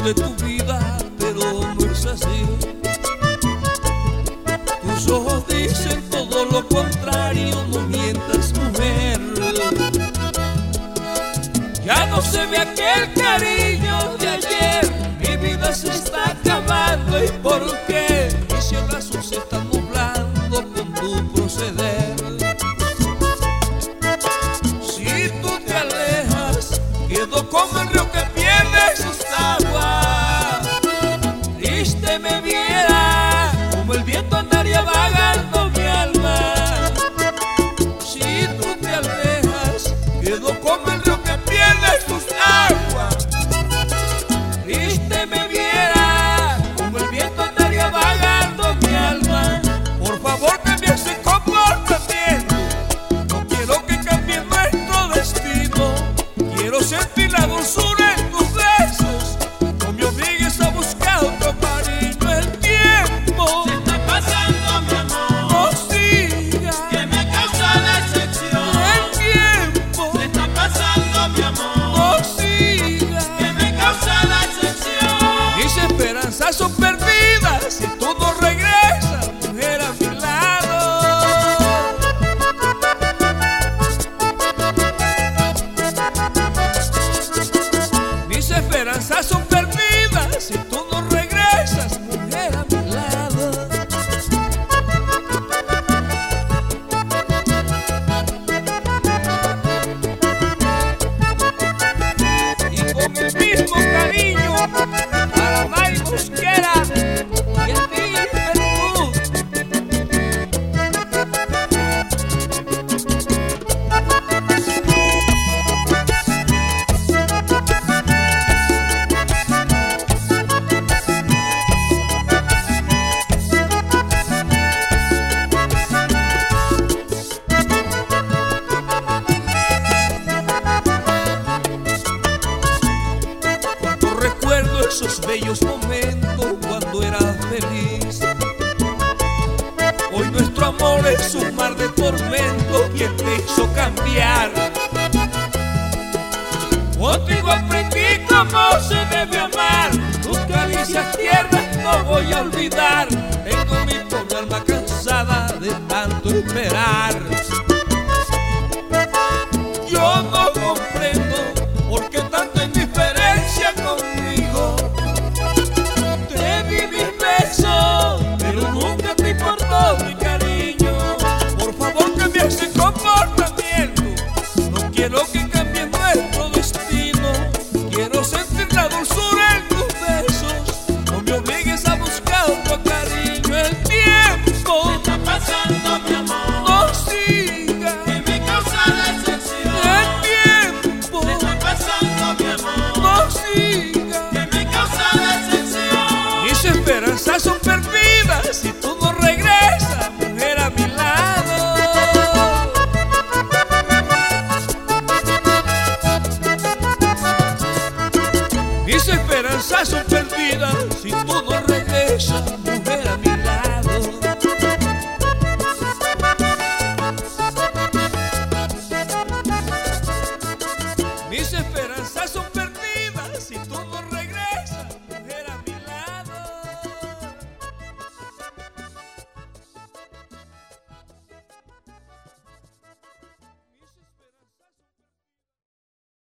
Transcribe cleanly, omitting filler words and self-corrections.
de tu vida, pero no es así. Tus ojos dicen todo lo contrario, no mientas, mujer. Ya no se ve aquel cariño de ayer, mi vida se está acabando. ¿Y por qué? Mi cielo azul se está nublando con tu proceder. Si tú te alejas, quedo como el río que pierde sus aguas. Triste me viera, como el viento andaría vagando mi alma. Si tú te alejas, quedo como el río que pierde sus aguas. Triste me viera, como el viento andaría vagando mi alma. Por favor, cambia ese comportamiento. No quiero que cambie nuestro destino. Quiero sentir la dulzura en tus besos. No me obligues a buscar otro cariño. El tiempo Se está pasando, mi amor, no siga. que me causa decepción. El tiempo Se está pasando, mi amor, no siga. que me causa decepción. Mis esperanzas son perdidas si tú no regresas, mujer, a mi lado. Mis esperanzas son perdidas si tú no regresas, mujer, a mi lado. Y con el mismo cariño para May Mosquera y a ti, Perú. Cuando recuerdo esos bellos momentos cuando era feliz, hoy nuestro amor es un mar de tormento. ¿Quién te hizo cambiar? Contigo aprendí cómo se debe amar. Tus caricias tiernas no voy a olvidar. Tengo mi pobre alma cansada de tanto esperar. Yo no comprendo por qué tanta indiferencia conmigo. Te di mis besos, pero nunca te importó mi cariño. Por favor, cambia ese comportamiento. No quiero que cambie nuestro destino. Quiero sentir la dulzura en tus besos. No me obligues a buscar otro cariño. El tiempo Se está pasando, mi amor, no siga. que me causa decepción. El tiempo Se está pasando, mi amor, no siga. que me causa decepción. Mis esperanzas son perdidas si tú no regresas, mujer, a mi lado. Mis esperanzas son perdidas si tú no regresas, mujer, a mi lado. Mis esperanzas son perdidas.